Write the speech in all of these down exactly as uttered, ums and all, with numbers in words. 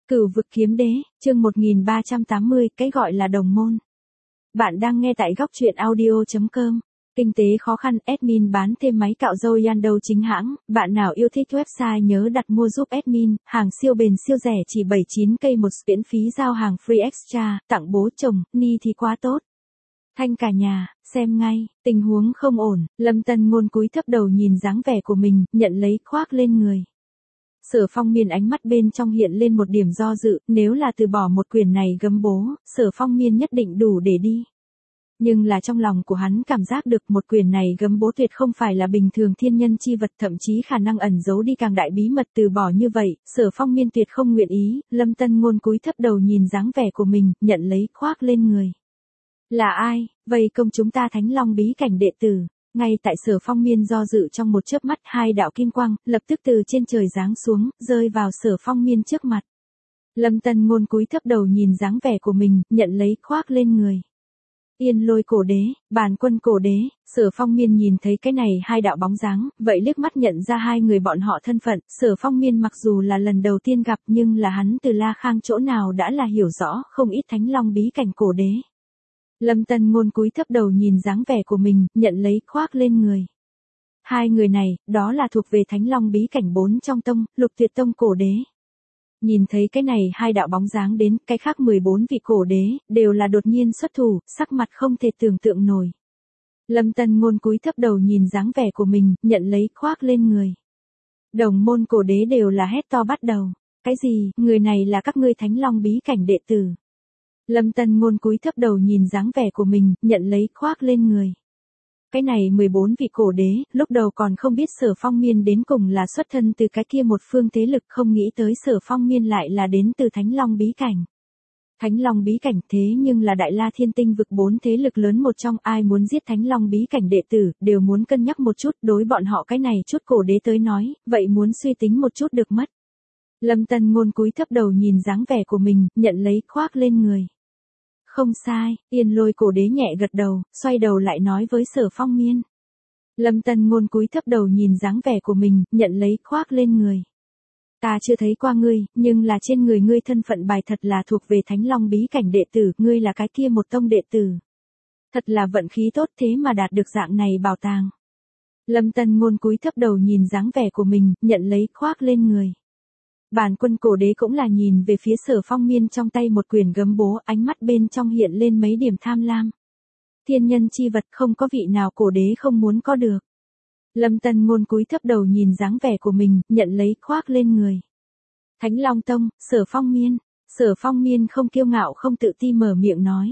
Cửu vực kiếm đế, chương một nghìn ba trăm tám mươi, cái gọi là đồng môn. Bạn đang nghe tại góc truyện audio chấm com. Kinh tế khó khăn, admin bán thêm máy cạo râu Yandou chính hãng, bạn nào yêu thích website nhớ đặt mua giúp admin, hàng siêu bền siêu rẻ chỉ bảy mươi chín cây một, miễn phí giao hàng free extra, tặng bố chồng, ni thì quá tốt. Thanh cả nhà, xem ngay, tình huống không ổn, Lâm Tân Ngôn cúi thấp đầu nhìn dáng vẻ của mình, nhận lấy khoác lên người. Sở Phong Miên ánh mắt bên trong hiện lên một điểm do dự, nếu là từ bỏ một quyền này gấm bố, Sở Phong Miên nhất định đủ để đi. Nhưng là trong lòng của hắn cảm giác được một quyền này gấm bố tuyệt không phải là bình thường thiên nhân chi vật, thậm chí khả năng ẩn giấu đi càng đại bí mật. Từ bỏ như vậy, Sở Phong Miên tuyệt không nguyện ý. Lâm Tân Ngôn cúi thấp đầu nhìn dáng vẻ của mình, nhận lấy khoác lên người. Là ai, vây công chúng ta Thánh Long bí cảnh đệ tử? Ngay tại Sở Phong Miên do dự trong một chớp mắt, hai đạo kim quang lập tức từ trên trời giáng xuống, rơi vào Sở Phong Miên trước mặt. Lâm Tân Ngôn cúi thấp đầu nhìn dáng vẻ của mình, nhận lấy khoác lên người. Yên Lôi cổ đế, Bàn Quân cổ đế. Sở Phong Miên nhìn thấy cái này hai đạo bóng dáng, vậy liếc mắt nhận ra hai người bọn họ thân phận. Sở Phong Miên mặc dù là lần đầu tiên gặp, nhưng là hắn từ La Khang chỗ nào đã là hiểu rõ không ít Thánh Long bí cảnh cổ đế. Lâm Tân Ngôn cúi thấp đầu nhìn dáng vẻ của mình, nhận lấy khoác lên người. Hai người này, đó là thuộc về Thánh Long bí cảnh bốn trong tông, Lục Tuyệt tông cổ đế. Nhìn thấy cái này hai đạo bóng dáng đến, cái khác mười bốn vị cổ đế, đều là đột nhiên xuất thủ, sắc mặt không thể tưởng tượng nổi. Lâm Tân Ngôn cúi thấp đầu nhìn dáng vẻ của mình, nhận lấy khoác lên người. Đồng môn cổ đế đều là hét to bắt đầu. Cái gì, người này là các ngươi Thánh Long bí cảnh đệ tử? Lâm Tân Ngôn cúi thấp đầu nhìn dáng vẻ của mình, nhận lấy khoác lên người. Cái này mười bốn vị cổ đế, lúc đầu còn không biết Sở Phong Miên đến cùng là xuất thân từ cái kia một phương thế lực, không nghĩ tới Sở Phong Miên lại là đến từ Thánh Long bí cảnh. Thánh Long bí cảnh thế nhưng là Đại La Thiên Tinh vực bốn thế lực lớn một trong, ai muốn giết Thánh Long bí cảnh đệ tử, đều muốn cân nhắc một chút, đối bọn họ cái này chút cổ đế tới nói, vậy muốn suy tính một chút được mất. Lâm Tân Ngôn cúi thấp đầu nhìn dáng vẻ của mình, nhận lấy khoác lên người. Không sai, Yên Lôi cổ đế nhẹ gật đầu, xoay đầu lại nói với Sở Phong Miên. Lâm Tân Ngôn cúi thấp đầu nhìn dáng vẻ của mình, nhận lấy khoác lên người. Ta chưa thấy qua ngươi, nhưng là trên người ngươi thân phận bài thật là thuộc về Thánh Long bí cảnh đệ tử, ngươi là cái kia một tông đệ tử. Thật là vận khí tốt thế mà đạt được dạng này bảo tàng. Lâm Tân Ngôn cúi thấp đầu nhìn dáng vẻ của mình, nhận lấy khoác lên người. Bàn Quân cổ đế cũng là nhìn về phía Sở Phong Miên trong tay một quyền gấm bố, ánh mắt bên trong hiện lên mấy điểm tham lam. Thiên nhân chi vật không có vị nào cổ đế không muốn có được. Lâm Tân Ngôn cúi thấp đầu nhìn dáng vẻ của mình, nhận lấy khoác lên người. Thánh Long tông, Sở Phong Miên. Sở Phong Miên không kiêu ngạo không tự ti mở miệng nói.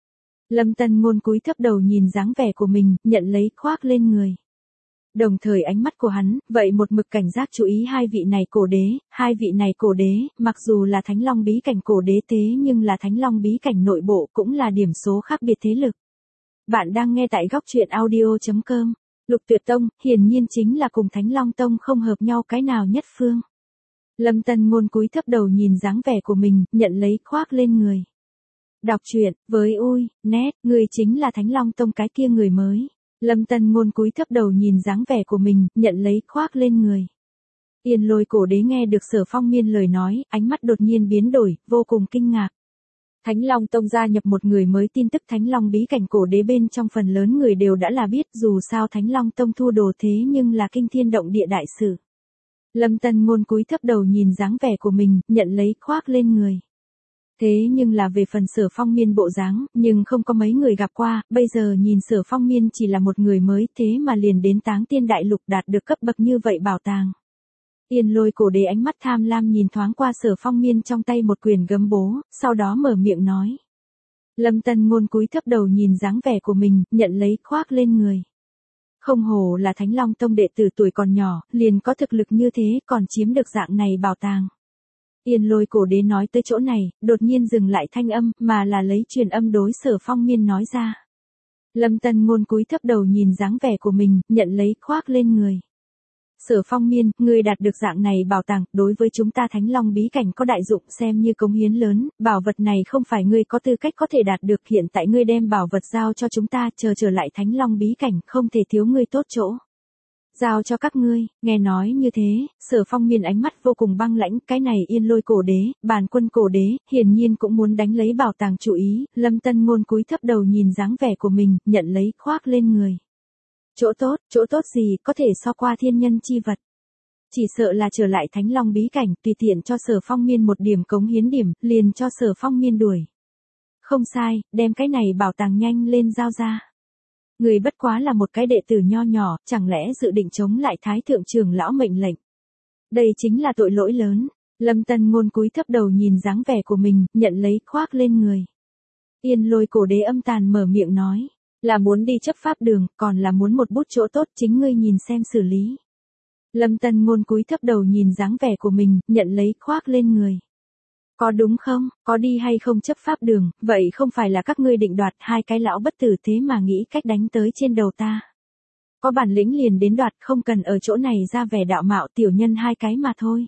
Lâm Tân Ngôn cúi thấp đầu nhìn dáng vẻ của mình, nhận lấy khoác lên người. Đồng thời ánh mắt của hắn, vậy một mực cảnh giác chú ý hai vị này cổ đế, hai vị này cổ đế, mặc dù là Thánh Long bí cảnh cổ đế thế nhưng là Thánh Long bí cảnh nội bộ cũng là điểm số khác biệt thế lực. Bạn đang nghe tại góc truyện audio chấm com. Lục Tuyệt tông, hiển nhiên chính là cùng Thánh Long tông không hợp nhau cái nào nhất phương. Lâm Tân Ngôn cúi thấp đầu nhìn dáng vẻ của mình, nhận lấy khoác lên người. Đọc truyện, với ui, nét, người chính là Thánh Long tông cái kia người mới. Lâm Tân Ngôn cúi thấp đầu nhìn dáng vẻ của mình, nhận lấy khoác lên người. Yên Lôi cổ đế nghe được Sở Phong Miên lời nói, ánh mắt đột nhiên biến đổi, vô cùng kinh ngạc. Thánh Long tông gia nhập một người mới, tin tức Thánh Long bí cảnh cổ đế bên trong phần lớn người đều đã là biết, dù sao Thánh Long tông thu đồ thế nhưng là kinh thiên động địa đại sự. Lâm Tân Ngôn cúi thấp đầu nhìn dáng vẻ của mình, nhận lấy khoác lên người. Thế nhưng là về phần Sở Phong Miên bộ dáng, nhưng không có mấy người gặp qua, bây giờ nhìn Sở Phong Miên chỉ là một người mới, thế mà liền đến Táng Tiên Đại Lục đạt được cấp bậc như vậy bảo tàng. Yên Lôi cổ đế ánh mắt tham lam nhìn thoáng qua Sở Phong Miên trong tay một quyền gấm bố, sau đó mở miệng nói. Lâm Tân Ngôn cúi thấp đầu nhìn dáng vẻ của mình, nhận lấy khoác lên người. Không hổ là Thánh Long tông đệ tử tuổi còn nhỏ, liền có thực lực như thế, còn chiếm được dạng này bảo tàng. Yên Lôi cổ đế nói tới chỗ này, đột nhiên dừng lại thanh âm, mà là lấy truyền âm đối Sở Phong Miên nói ra. Lâm Tân Ngôn cúi thấp đầu nhìn dáng vẻ của mình, nhận lấy khoác lên người. Sở Phong Miên, ngươi đạt được dạng này bảo tàng, đối với chúng ta Thánh Long bí cảnh có đại dụng, xem như cống hiến lớn, bảo vật này không phải ngươi có tư cách có thể đạt được, hiện tại ngươi đem bảo vật giao cho chúng ta, chờ trở lại Thánh Long bí cảnh, không thể thiếu ngươi tốt chỗ. Giao cho các ngươi, nghe nói như thế, Sở Phong Miên ánh mắt vô cùng băng lãnh, cái này Yên Lôi cổ đế, Bàn Quân cổ đế, hiển nhiên cũng muốn đánh lấy bảo tàng chủ ý, Lâm Tân Ngôn cúi thấp đầu nhìn dáng vẻ của mình, nhận lấy, khoác lên người. Chỗ tốt, chỗ tốt gì, có thể so qua thiên nhân chi vật. Chỉ sợ là trở lại Thánh Long bí cảnh, tùy tiện cho Sở Phong Miên một điểm cống hiến điểm, liền cho Sở Phong Miên đuổi. Không sai, đem cái này bảo tàng nhanh lên giao ra. Người bất quá là một cái đệ tử nho nhỏ, chẳng lẽ dự định chống lại Thái thượng trưởng lão mệnh lệnh. Đây chính là tội lỗi lớn. Lâm Tân Ngôn cúi thấp đầu nhìn dáng vẻ của mình, nhận lấy, khoác lên người. Yên Lôi cổ đế âm tàn mở miệng nói, là muốn đi chấp pháp đường, còn là muốn một bút chỗ tốt, chính ngươi nhìn xem xử lý. Lâm Tân Ngôn cúi thấp đầu nhìn dáng vẻ của mình, nhận lấy, khoác lên người. Có đúng không, có đi hay không chấp pháp đường, vậy không phải là các ngươi định đoạt, hai cái lão bất tử thế mà nghĩ cách đánh tới trên đầu ta. Có bản lĩnh liền đến đoạt, không cần ở chỗ này ra vẻ đạo mạo, tiểu nhân hai cái mà thôi.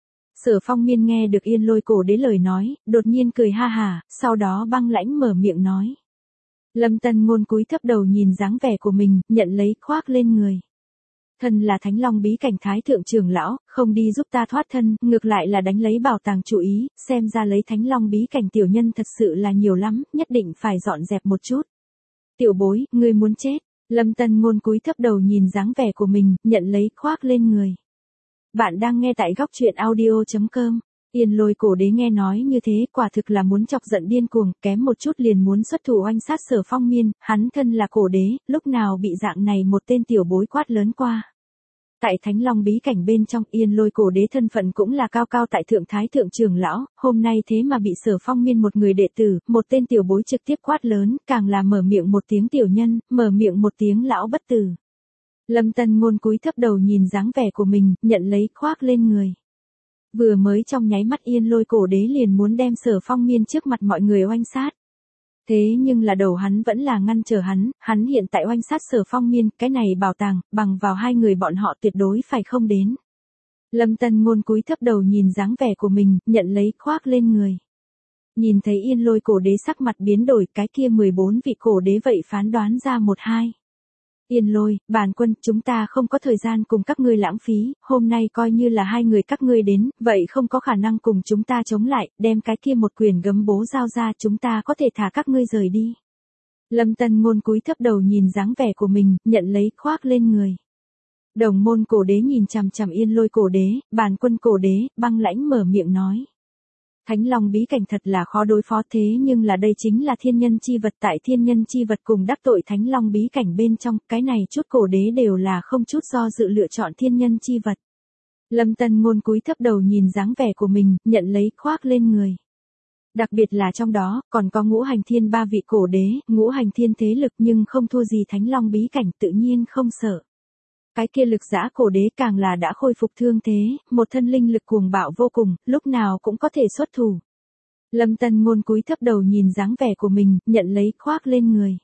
Sở Phong Miên nghe được Yên Lôi cổ đế lời nói, đột nhiên cười ha hà, sau đó băng lãnh mở miệng nói. Lâm Tân Ngôn cúi thấp đầu nhìn dáng vẻ của mình, nhận lấy, khoác lên người. Thân là Thánh Long bí cảnh Thái thượng trưởng lão, không đi giúp ta thoát thân, ngược lại là đánh lấy bảo tàng chủ ý, xem ra lấy Thánh Long bí cảnh tiểu nhân thật sự là nhiều lắm, nhất định phải dọn dẹp một chút. Tiểu bối, ngươi muốn chết. Lâm Tân Ngôn cúi thấp đầu nhìn dáng vẻ của mình, nhận lấy, khoác lên người. Bạn đang nghe tại góc truyện audio chấm com. Yên Lôi cổ đế nghe nói như thế, quả thực là muốn chọc giận điên cuồng, kém một chút liền muốn xuất thủ oanh sát Sở Phong Miên, hắn thân là cổ đế, lúc nào bị dạng này một tên tiểu bối quát lớn qua. Tại Thánh Long bí cảnh bên trong, Yên Lôi cổ đế thân phận cũng là cao cao tại thượng Thái thượng trưởng lão, hôm nay thế mà bị Sở Phong Miên một người đệ tử, một tên tiểu bối trực tiếp quát lớn, càng là mở miệng một tiếng tiểu nhân, mở miệng một tiếng lão bất tử. Lâm Tân Ngôn cúi thấp đầu nhìn dáng vẻ của mình, nhận lấy, khoác lên người. Vừa mới trong nháy mắt Yên Lôi cổ đế liền muốn đem Sở Phong Miên trước mặt mọi người oanh sát. Thế nhưng là đầu hắn vẫn là ngăn trở hắn, hắn hiện tại oanh sát Sở Phong Miên, cái này bảo tàng, bằng vào hai người bọn họ tuyệt đối phải không đến. Lâm Tân Ngôn cúi thấp đầu nhìn dáng vẻ của mình, nhận lấy, khoác lên người. Nhìn thấy Yên Lôi cổ đế sắc mặt biến đổi, cái kia mười bốn vị cổ đế vậy phán đoán ra một hai. Yên Lôi, Bàn Quân, chúng ta không có thời gian cùng các ngươi lãng phí, hôm nay coi như là hai người các ngươi đến, vậy không có khả năng cùng chúng ta chống lại, đem cái kia một quyền gấm bố giao ra, chúng ta có thể thả các ngươi rời đi. Lâm Tân Ngôn cúi thấp đầu nhìn dáng vẻ của mình, nhận lấy, khoác lên người. Đồng môn cổ đế nhìn chằm chằm Yên Lôi cổ đế, Bàn Quân cổ đế, băng lãnh mở miệng nói. Thánh Long bí cảnh thật là khó đối phó, thế nhưng là đây chính là thiên nhân chi vật, tại thiên nhân chi vật cùng đắc tội Thánh Long bí cảnh bên trong, cái này chút cổ đế đều là không chút do dự lựa chọn thiên nhân chi vật. Lâm Tân Ngôn cúi thấp đầu nhìn dáng vẻ của mình, nhận lấy, khoác lên người. Đặc biệt là trong đó, còn có ngũ hành thiên ba vị cổ đế, ngũ hành thiên thế lực nhưng không thua gì Thánh Long bí cảnh, tự nhiên không sợ. Cái kia lực giã cổ đế càng là đã khôi phục thương thế, một thân linh lực cuồng bạo vô cùng, lúc nào cũng có thể xuất thủ. Lâm Tân Ngôn cúi thấp đầu nhìn dáng vẻ của mình, nhận lấy, khoác lên người.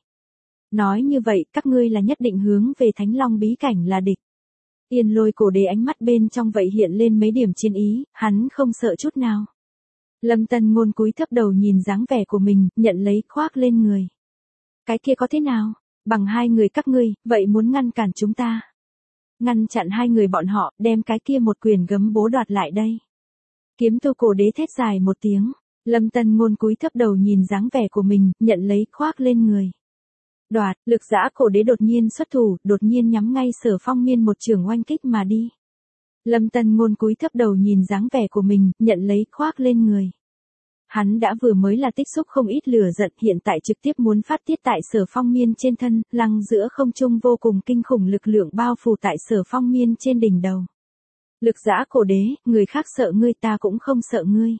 Nói như vậy, các ngươi là nhất định hướng về Thánh Long bí cảnh là địch. Yên Lôi cổ đế ánh mắt bên trong vậy hiện lên mấy điểm chiến ý, hắn không sợ chút nào. Lâm Tân Ngôn cúi thấp đầu nhìn dáng vẻ của mình, nhận lấy, khoác lên người. Cái kia có thế nào? Bằng hai người các ngươi, vậy muốn ngăn cản chúng ta. Ngăn chặn hai người bọn họ, đem cái kia một quyền gấm bố đoạt lại đây. Kiếm tu cổ đế thét dài một tiếng. Lâm Tân Ngôn cúi thấp đầu nhìn dáng vẻ của mình, nhận lấy, khoác lên người. Đoạt, lực giã cổ đế đột nhiên xuất thủ, đột nhiên nhắm ngay Sở Phong Miên một trường oanh kích mà đi. Lâm Tân Ngôn cúi thấp đầu nhìn dáng vẻ của mình, nhận lấy, khoác lên người. Hắn đã vừa mới là tích xúc không ít lửa giận, hiện tại trực tiếp muốn phát tiết tại Sở Phong Miên trên thân, lăng giữa không trung vô cùng kinh khủng lực lượng bao phủ tại Sở Phong Miên trên đỉnh đầu. Lực giã cổ đế, người khác sợ ngươi, ta cũng không sợ ngươi.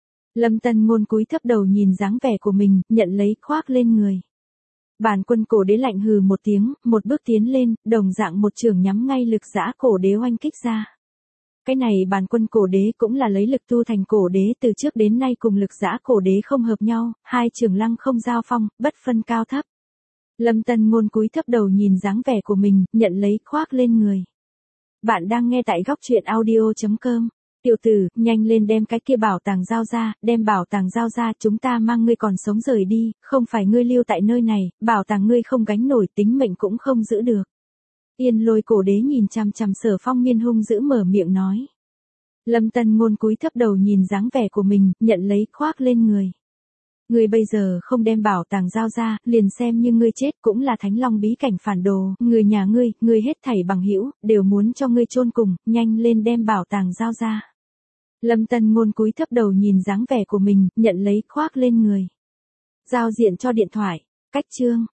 Lâm Tân Ngôn cúi thấp đầu nhìn dáng vẻ của mình, nhận lấy, khoác lên người. Bàn Quân cổ đế lạnh hừ một tiếng, một bước tiến lên, đồng dạng một trường nhắm ngay lực giã cổ đế oanh kích ra. Cái này Bàn Quân cổ đế cũng là lấy lực tu thành cổ đế, từ trước đến nay cùng lực giã cổ đế không hợp nhau, hai trường lăng không giao phong, bất phân cao thấp. Lâm Tân Ngôn cúi thấp đầu nhìn dáng vẻ của mình, nhận lấy, khoác lên người. Bạn đang nghe tại góc truyện audio chấm com. Tiểu tử, nhanh lên đem cái kia bảo tàng giao ra, đem bảo tàng giao ra, chúng ta mang ngươi còn sống rời đi, không phải ngươi lưu tại nơi này, bảo tàng ngươi không gánh nổi, tính mệnh cũng không giữ được. Yên Lôi cổ đế nhìn chằm chằm Sở Phong Miên hung dữ mở miệng nói. Lâm Tân Ngôn cúi thấp đầu nhìn dáng vẻ của mình, nhận lấy khoác lên người. Ngươi bây giờ không đem bảo tàng giao ra, liền xem như ngươi chết cũng là Thánh Long bí cảnh phản đồ, người nhà ngươi, ngươi hết thảy bằng hữu đều muốn cho ngươi chôn cùng, nhanh lên đem bảo tàng giao ra. Lâm Tân Ngôn cúi thấp đầu nhìn dáng vẻ của mình, nhận lấy khoác lên người. Giao diện cho điện thoại, cách chương.